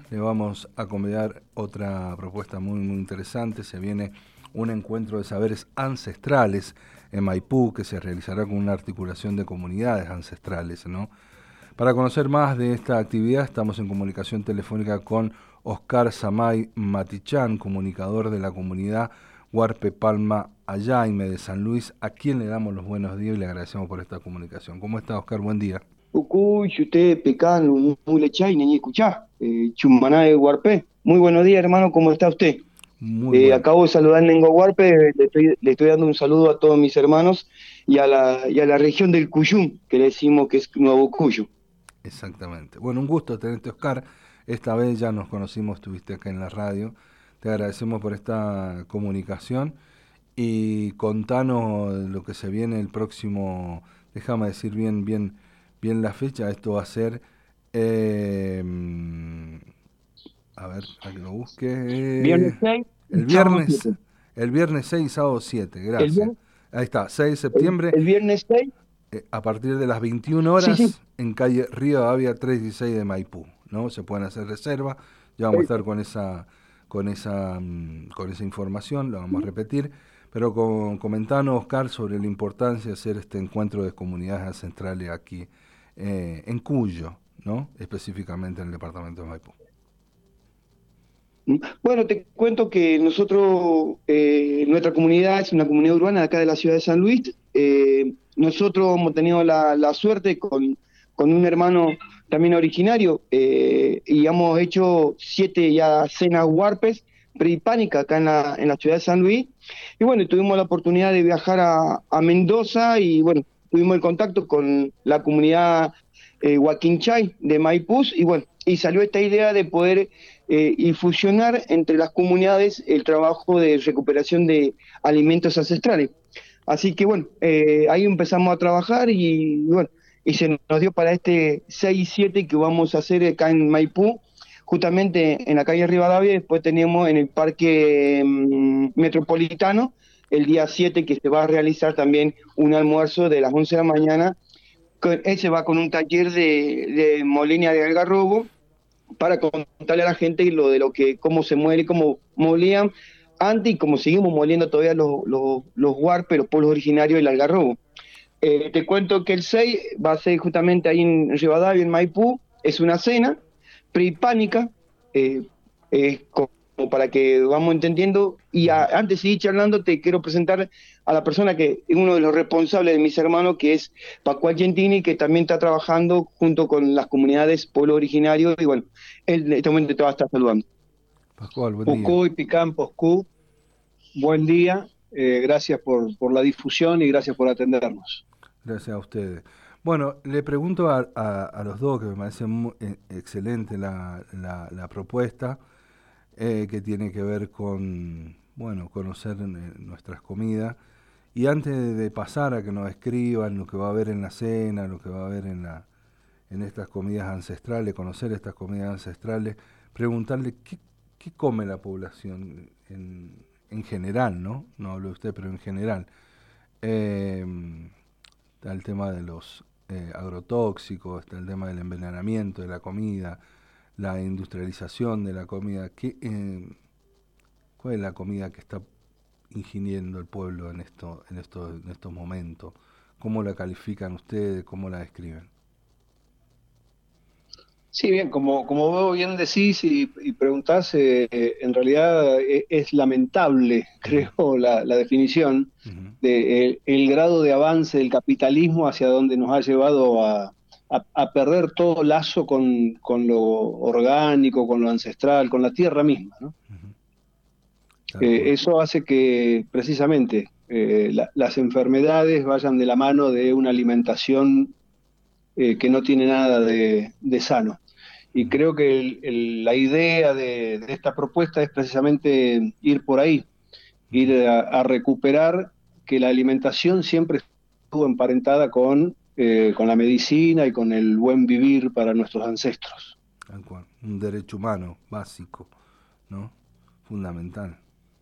le vamos a convidar otra propuesta muy, muy interesante. Se viene un encuentro de saberes ancestrales en Maipú que se realizará con una articulación de comunidades ancestrales, ¿no? Para conocer más de esta actividad estamos en comunicación telefónica con Oscar Samay Matichán, comunicador de la comunidad Huarpe Palma Ayaime de San Luis, a quien le damos los buenos días y le agradecemos por esta comunicación. ¿Cómo está, Oscar? Buen día. Ucuy, Chuté, Pecán, Mulechay, Neñi Escuchá, Chumaná de Huarpé. Muy buenos días, hermano, ¿cómo está usted? Muy bueno. Acabo de saludar en Nengo Huarpe, le estoy dando un saludo a todos mis hermanos y a la región del Cuyum, que le decimos que es Nuevo Cuyo. Exactamente. Bueno, un gusto tenerte, Oscar. Esta vez ya nos conocimos, estuviste acá en la radio. Te agradecemos por esta comunicación y contanos lo que se viene el próximo, déjame decir bien la fecha. Esto va a ser, eh, a ver, a que lo busque, Viernes 6 y el sábado viernes, 7. el viernes 6 y sábado 7, El gracias. viernes, Ahí está, 6 de el, septiembre el viernes 6, a partir de las 21 sí, sí. horas en calle Rivadavia 316 de Maipú, ¿no? Se pueden hacer reservas, ya vamos a estar con esa información, la vamos a repetir, pero comentanos, Oscar, sobre la importancia de hacer este encuentro de comunidades ancestrales aquí en Cuyo, ¿no? Específicamente en el departamento de Maipú. Bueno, te cuento que nosotros, nuestra comunidad es una comunidad urbana de acá de la ciudad de San Luis. Nosotros hemos tenido la suerte con un hermano también originario y hemos hecho 7 ya cenas huarpes prehispánicas acá en la ciudad de San Luis. Y bueno, tuvimos la oportunidad de viajar a Mendoza y bueno, tuvimos el contacto con la comunidad Huaquinchay de Maipú y bueno, y salió esta idea de poder y fusionar entre las comunidades el trabajo de recuperación de alimentos ancestrales. Así que bueno, ahí empezamos a trabajar y bueno, y se nos dio para este 6 y 7 que vamos a hacer acá en Maipú, justamente en la calle Rivadavia, después tenemos en el Parque Metropolitano el día 7 que se va a realizar también un almuerzo de las 11 de la mañana. Ese va con un taller de molinia de algarrobo para contarle a la gente lo que, cómo se muere, cómo molían antes y cómo seguimos moliendo todavía los huarpes, los pueblos originarios del algarrobo. Te cuento que el 6 va a ser justamente ahí en Rivadavia, en Maipú, es una cena prehispánica, eh, como para que vamos entendiendo. Y antes de seguir charlando, te quiero presentar a la persona que es uno de los responsables de mis hermanos, que es Pascual Gentini, que también está trabajando junto con las comunidades pueblo originario. Y bueno, él en este momento te va a estar saludando. Pascual, buen día. Pucuy, Picán, Poscú, buen día, gracias por la difusión y gracias por atendernos. Gracias a ustedes. Bueno, le pregunto a los dos, que me parece excelente la propuesta, que tiene que ver con, bueno, conocer nuestras comidas. Y antes de pasar a que nos escriban lo que va a haber en la cena, lo que va a haber en estas comidas ancestrales, conocer estas comidas ancestrales, preguntarle qué come la población en general, ¿no? No hablo de usted, pero en general. Eh, Está el tema de los agrotóxicos, está el tema del envenenamiento de la comida, la industrialización de la comida. ¿Cuál es la comida que está ingiriendo el pueblo en estos momentos? ¿Cómo la califican ustedes? ¿Cómo la describen? Sí, bien, como vos bien decís y preguntás, en realidad es lamentable, Ujú, creo, la definición ujú. de el grado de avance del capitalismo hacia donde nos ha llevado a perder todo lazo con lo orgánico, con lo ancestral, con la tierra misma, ¿no? Tal cual. Eso hace que precisamente las enfermedades vayan de la mano de una alimentación que no tiene nada de sano. Y Ujú. creo que la idea de esta propuesta es precisamente ir por ahí, ir a recuperar que la alimentación siempre estuvo emparentada con la medicina y con el buen vivir para nuestros ancestros. Tal cual. Un derecho humano básico, ¿no? Fundamental.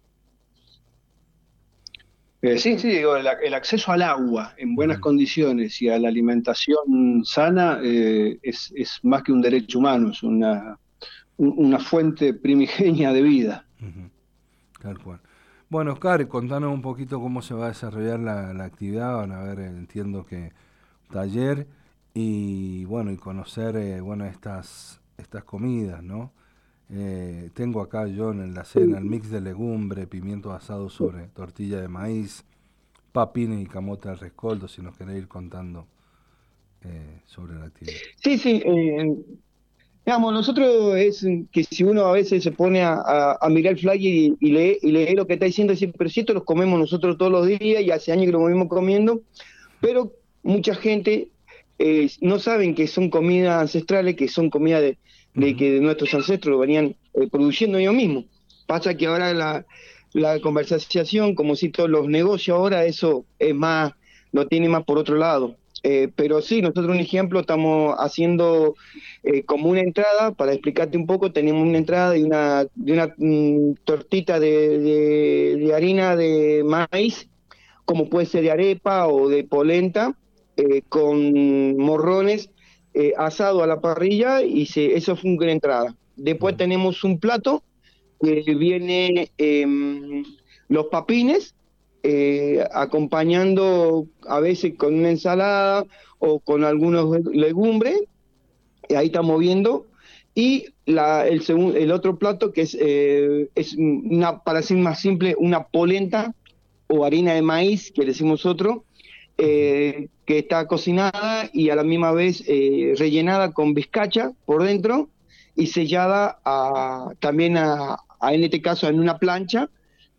Sí, sí, digo, el acceso al agua en buenas Ujú. condiciones y a la alimentación sana es más que un derecho humano, es una fuente primigenia de vida. Ujú, tal cual. Bueno, Oscar, contanos un poquito cómo se va a desarrollar la actividad. Van a ver, entiendo que taller y bueno, y conocer bueno estas comidas, ¿no? Tengo acá yo en la cena el mix de legumbre, pimiento asado sobre tortilla de maíz, papines y camote al rescoldo, si nos querés ir contando sobre la actividad. Sí, sí, digamos, nosotros es que si uno a veces se pone a mirar el flyer y lee lo que está diciendo, dice, pero si esto los comemos nosotros todos los días y hace años que lo venimos comiendo, pero mucha gente no saben que son comidas ancestrales, que son comidas Ujú, que nuestros ancestros lo venían produciendo ellos mismos. Pasa que ahora la conversación, como si todos los negocios ahora, eso es más, lo tiene más por otro lado. Pero sí, nosotros un ejemplo estamos haciendo como una entrada, para explicarte un poco, tenemos una entrada de una tortita de harina de maíz, como puede ser de arepa o de polenta, con morrones asado a la parrilla y eso fue una entrada. Después ujú, tenemos un plato que viene los papines, acompañando a veces con una ensalada o con algunos legumbres, ahí estamos viendo. Y el otro plato que es una, para ser más simple, una polenta o harina de maíz, que decimos nosotros, ujú, que está cocinada y a la misma vez rellenada con bizcacha por dentro y sellada también en este caso en una plancha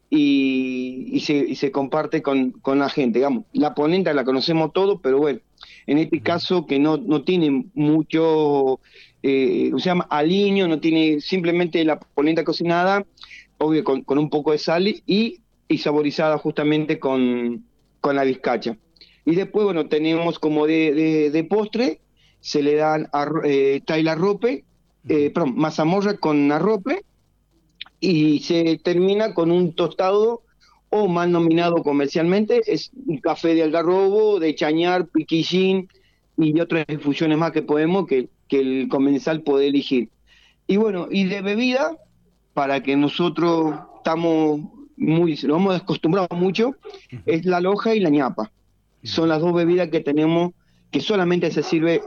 y se comparte con la gente. Digamos, la polenta la conocemos todos, pero bueno, en este ujú, caso que no tiene mucho, se llama aliño, no tiene simplemente la polenta cocinada, obvio con un poco de sal y saborizada justamente con la bizcacha. Y después, bueno, tenemos como de postre, se le dan trae la arrope, ujú. perdón, mazamorra con arrope y se termina con un tostado o mal nominado comercialmente, es un café de algarrobo, de chañar, piquillín y otras infusiones más que podemos que el comensal puede elegir. Y bueno, y de bebida, para que nosotros estamos lo hemos acostumbrado mucho, Ujú, es la loja y la ñapa. Son ujú. las dos bebidas que tenemos que solamente se sirve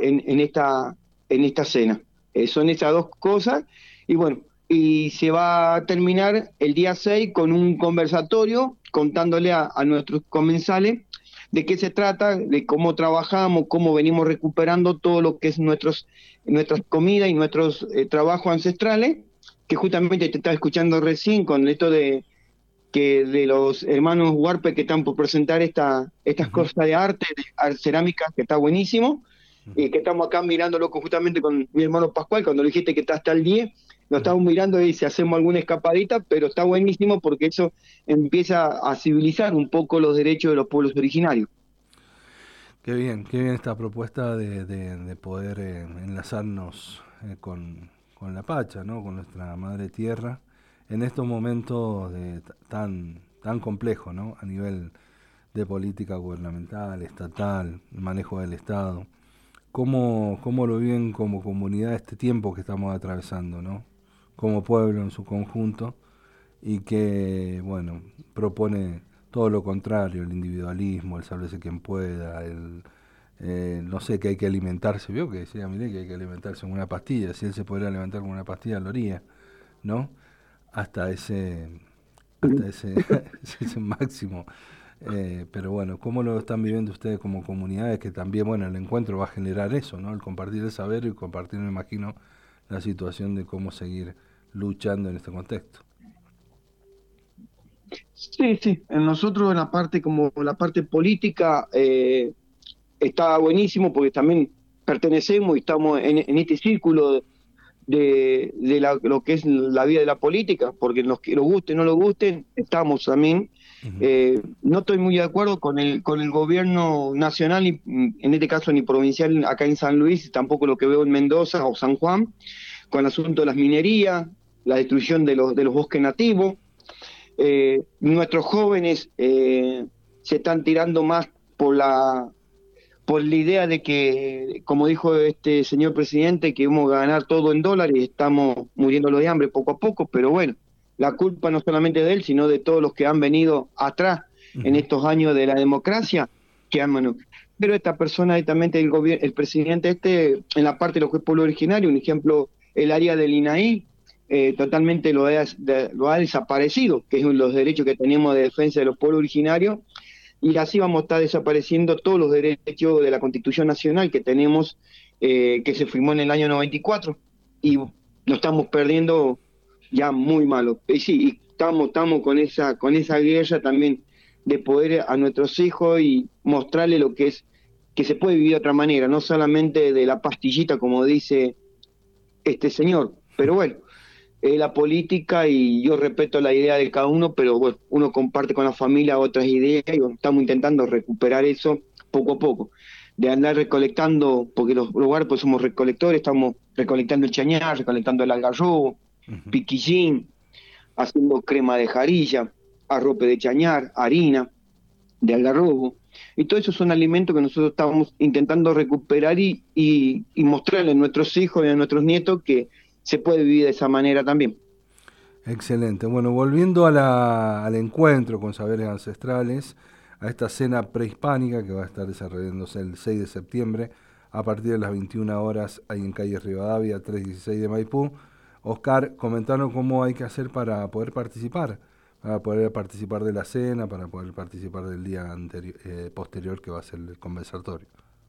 en esta cena. Son esas dos cosas. Y bueno, y se va a terminar el día 6 con un conversatorio contándole a nuestros comensales de qué se trata, de cómo trabajamos, cómo venimos recuperando todo lo que es nuestras comidas y nuestros trabajos ancestrales, que justamente te estaba escuchando recién con esto de los hermanos Huarpe que están por presentar estas Ujú, cosas de arte, cerámica, que está buenísimo, ujú, y que estamos acá mirándolo justamente con mi hermano Pascual, cuando le dijiste que está hasta el 10, lo ujú. estamos mirando y si hacemos alguna escapadita, pero está buenísimo porque eso empieza a civilizar un poco los derechos de los pueblos originarios. Qué bien esta propuesta de poder enlazarnos con la Pacha, ¿no? Con nuestra madre tierra, en estos momentos tan complejos, ¿no? A nivel de política gubernamental, estatal, el manejo del Estado. ¿Cómo lo viven como comunidad este tiempo que estamos atravesando, ¿no? Como pueblo en su conjunto y que, bueno, propone todo lo contrario, el individualismo, el sálvese quien pueda, no sé, que hay que alimentarse, vio que decía Milei que hay que alimentarse con una pastilla, si él se podría alimentar con una pastilla lo haría, ¿no? Hasta ese, ese máximo. Pero bueno, ¿cómo lo están viviendo ustedes como comunidades? Que también, bueno, el encuentro va a generar eso, ¿no? El compartir el saber y compartir, me imagino, la situación de cómo seguir luchando en este contexto. Sí, sí, en nosotros en la parte como la parte política está buenísimo porque también pertenecemos y estamos en este círculo lo que es la vida de la política, porque los que nos guste o no nos gusten, estamos también. Ujú, No estoy muy de acuerdo con el gobierno nacional, en este caso ni provincial acá en San Luis, tampoco lo que veo en Mendoza o San Juan, con el asunto de las minerías, la destrucción de los bosques nativos. Nuestros jóvenes se están tirando más por por la idea de que, como dijo este señor presidente, que vamos a ganar todo en dólares y estamos muriéndolo de hambre poco a poco, pero bueno, la culpa no solamente de él, sino de todos los que han venido atrás en estos años de la democracia, que han pero esta persona directamente el gobierno, el presidente en la parte de lo que es pueblo originario, un ejemplo, el área del INAI, totalmente lo ha desaparecido, que es uno de los derechos que tenemos de defensa de los pueblos originarios, y así vamos a estar desapareciendo todos los derechos de la Constitución Nacional que tenemos, que se firmó en el año 94, y lo estamos perdiendo ya muy malo. Y sí, y estamos con esa guerra también de poder a nuestros hijos y mostrarle lo que es, que se puede vivir de otra manera, no solamente de la pastillita como dice este señor, pero bueno, la política y yo respeto la idea de cada uno, pero bueno, uno comparte con la familia otras ideas y bueno, estamos intentando recuperar eso poco a poco, de andar recolectando, porque los lugares pues somos recolectores, estamos recolectando el chañar, recolectando el algarrobo, piquillín, haciendo crema de jarilla, arrope de chañar, harina de algarrobo, y todo eso son alimentos que nosotros estamos intentando recuperar y mostrarle a nuestros hijos y a nuestros nietos que se puede vivir de esa manera también. Excelente. Bueno, volviendo al encuentro con saberes ancestrales, a esta cena prehispánica que va a estar desarrollándose el 6 de septiembre a partir de las 21 horas ahí en calle Rivadavia, 316 de Maipú. Oscar, comentanos cómo hay que hacer para poder participar de la cena, para poder participar del día posterior que va a ser el conversatorio.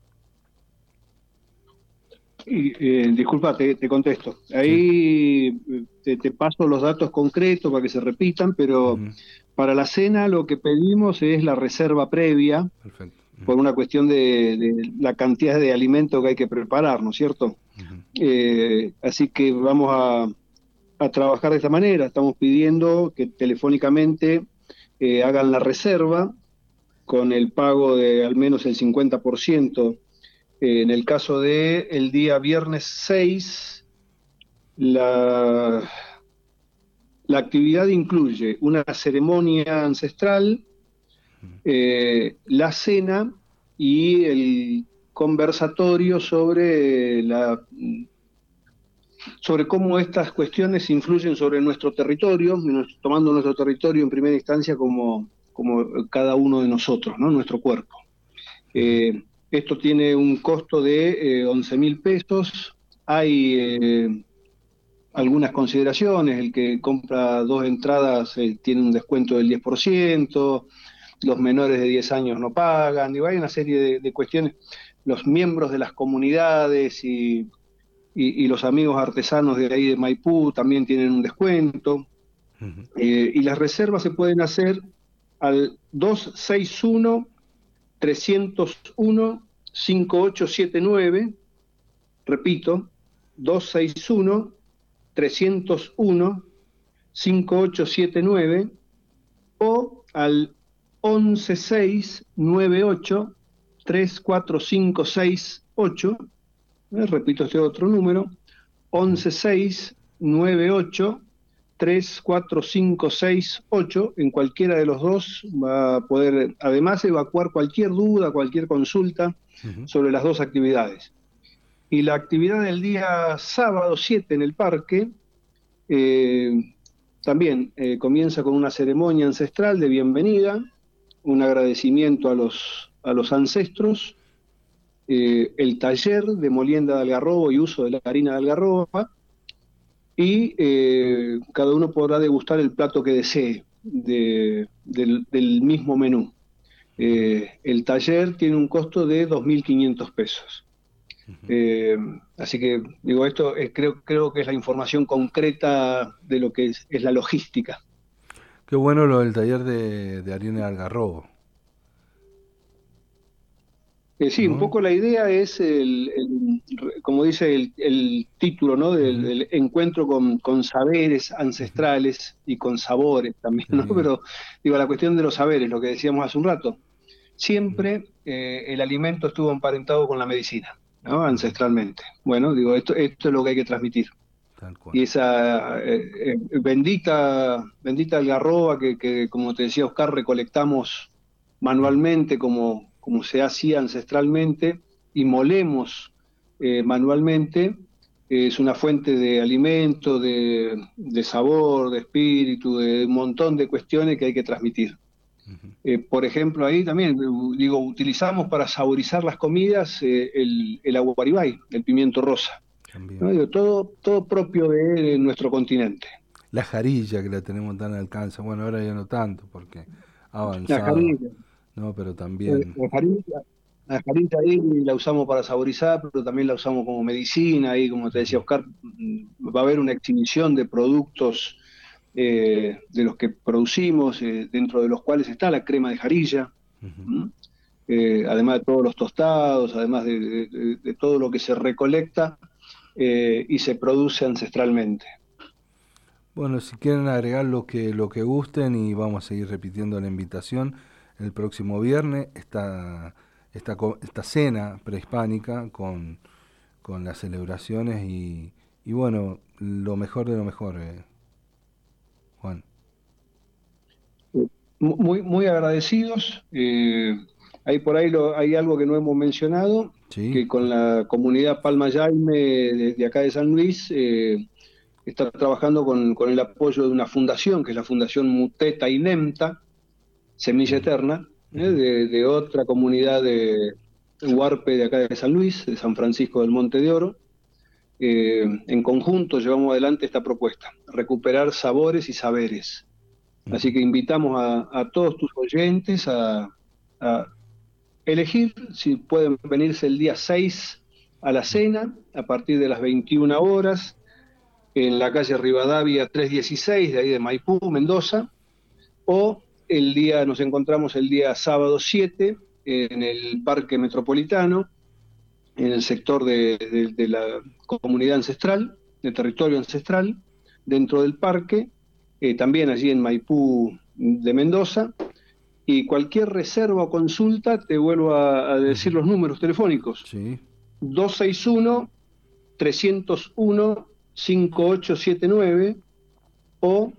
Disculpa, te contesto. Ahí te paso los datos concretos para que se repitan, pero para la cena lo que pedimos es la reserva previa. Perfecto. Por una cuestión de la cantidad de alimentos que hay que preparar, ¿no es cierto? Así que vamos a trabajar de esta manera. Estamos pidiendo que telefónicamente hagan la reserva con el pago de al menos el 50%. En el caso de el día viernes 6, la actividad incluye una ceremonia ancestral, la cena y el conversatorio sobre cómo estas cuestiones influyen sobre nuestro territorio, tomando nuestro territorio en primera instancia como cada uno de nosotros, ¿no? Nuestro cuerpo. Esto tiene un costo de 11.000 pesos. Hay algunas consideraciones. El que compra 2 entradas tiene un descuento del 10%. Los menores de 10 años no pagan. Digo, hay una serie de cuestiones. Los miembros de las comunidades y los amigos artesanos de ahí de Maipú también tienen un descuento. Y las reservas se pueden hacer al 261-301-5879, repito, 261-301-5879, o al 11698-34568, repito este otro número, 11698-34568, en cualquiera de los dos va a poder además evacuar cualquier duda, cualquier consulta sobre las dos actividades. Y la actividad del día sábado 7 en el parque también comienza con una ceremonia ancestral de bienvenida, un agradecimiento a los ancestros, el taller de molienda de algarrobo y uso de la harina de algarroba, y cada uno podrá degustar el plato que desee del mismo menú. El taller tiene un costo de 2.500 pesos. Así que, digo, esto creo que es la información concreta de lo que es la logística. Qué bueno lo del taller de harina de algarrobo. Sí, ¿no? Un poco la idea es, como dice el título, ¿no? Del encuentro con saberes ancestrales y con sabores también, ¿no? Pero, digo, la cuestión de los saberes, lo que decíamos hace un rato. Siempre el alimento estuvo emparentado con la medicina, ¿no? Ancestralmente. Bueno, digo, esto es lo que hay que transmitir. Tal cual. Y esa bendita algarroba que, como te decía Oscar, recolectamos manualmente como como se hacía ancestralmente, y molemos manualmente, es una fuente de alimento, de sabor, de espíritu, de un montón de cuestiones que hay que transmitir. Por ejemplo, ahí también, digo, utilizamos para saborizar las comidas el aguaribay, el pimiento rosa, ¿no? Digo, todo propio de nuestro continente. La jarilla que la tenemos tan al alcance, bueno, ahora ya no tanto porque ha La avanzado, jarilla, ¿no? Pero también, la jarilla ahí la usamos para saborizar, pero también la usamos como medicina. Ahí, como te decía Oscar, va a haber una exhibición de productos de los que producimos, dentro de los cuales está la crema de jarilla, además de todos los tostados, además de todo lo que se recolecta y se produce ancestralmente. bueno, si quieren agregar lo que gusten y vamos a seguir repitiendo la invitación el próximo viernes, esta cena prehispánica con las celebraciones y bueno, lo mejor de lo mejor, Juan. Muy agradecidos. Hay por ahí hay algo que no hemos mencionado, Sí, que con la comunidad Palma Jaime de acá de San Luis, está trabajando con el apoyo de una fundación, que es la Fundación Muteta y Nemta, Semilla Eterna, de otra comunidad de Huarpe de acá de San Luis, de San Francisco del Monte de Oro. En conjunto llevamos adelante esta propuesta, recuperar sabores y saberes. Así que invitamos a todos tus oyentes a elegir si pueden venirse el día 6 a la cena, a partir de las 21 horas, en la calle Rivadavia 316, de ahí de Maipú, Mendoza, o nos encontramos el día sábado 7 en el Parque Metropolitano, en el sector de la comunidad ancestral, de territorio ancestral, dentro del parque, también allí en Maipú de Mendoza. Y cualquier reserva o consulta, te vuelvo a decir los números telefónicos. sí. 261-301-5879 o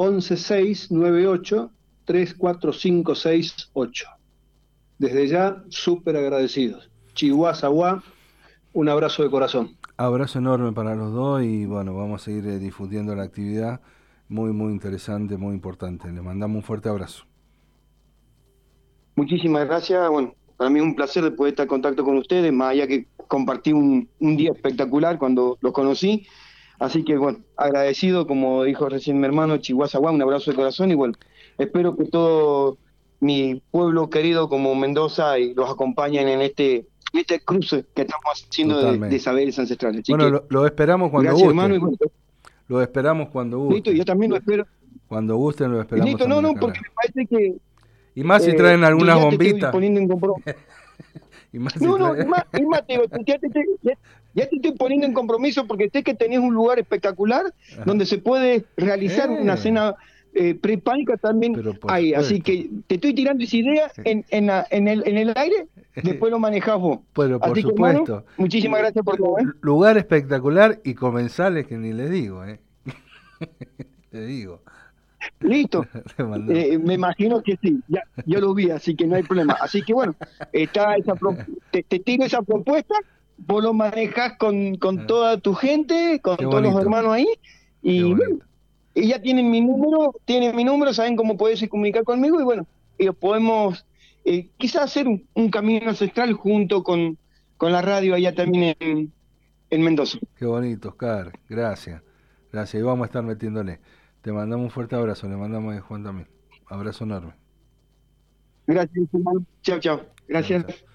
11698-34568. Desde ya, súper agradecidos. Chihuahua, un abrazo de corazón. Abrazo enorme para los dos y bueno, vamos a seguir difundiendo la actividad, muy, muy interesante, muy importante. Les mandamos un fuerte abrazo. Muchísimas gracias. Bueno, para mí es un placer de poder estar en contacto con ustedes, más allá que compartí un día espectacular cuando los conocí. Así que, bueno, agradecido, como dijo recién mi hermano, Chihuahua, un abrazo de corazón y bueno, espero que todo mi pueblo querido como Mendoza y los acompañen en este cruce que estamos haciendo de saberes ancestrales. Así bueno, que, lo esperamos cuando gracias, guste. hermano. Y bueno, Lo esperamos cuando guste. listo, yo también lo espero. Cuando gusten lo esperamos. Listo, no, porque me parece que... Y más si traen algunas ya bombitas. Te estoy poniendo en compromiso. Y más si No, traen... es más, te digo, ya te estoy poniendo en compromiso porque sé que tenés un lugar espectacular donde se puede realizar una cena prehispánica también ahí. Así que te estoy tirando esa idea en el aire, después lo manejás vos. Pero por así supuesto. Que, hermano, muchísimas gracias por todo. Lugar espectacular y comensales que ni les digo, Te digo. Listo, me imagino que sí, ya yo lo vi, así que no hay problema. Así que bueno, está te tiro esa propuesta, vos lo manejás con toda tu gente, con todos los hermanos ahí, y bueno, y ya tienen mi número, saben cómo podés comunicar conmigo, y bueno, podemos quizás hacer un camino ancestral junto con la radio allá también en Mendoza. Qué bonito, Oscar, gracias, y vamos a estar metiéndole. Te mandamos un fuerte abrazo, le mandamos a Juan también. Abrazo enorme. Gracias, hermano. Chao. Gracias. Chao.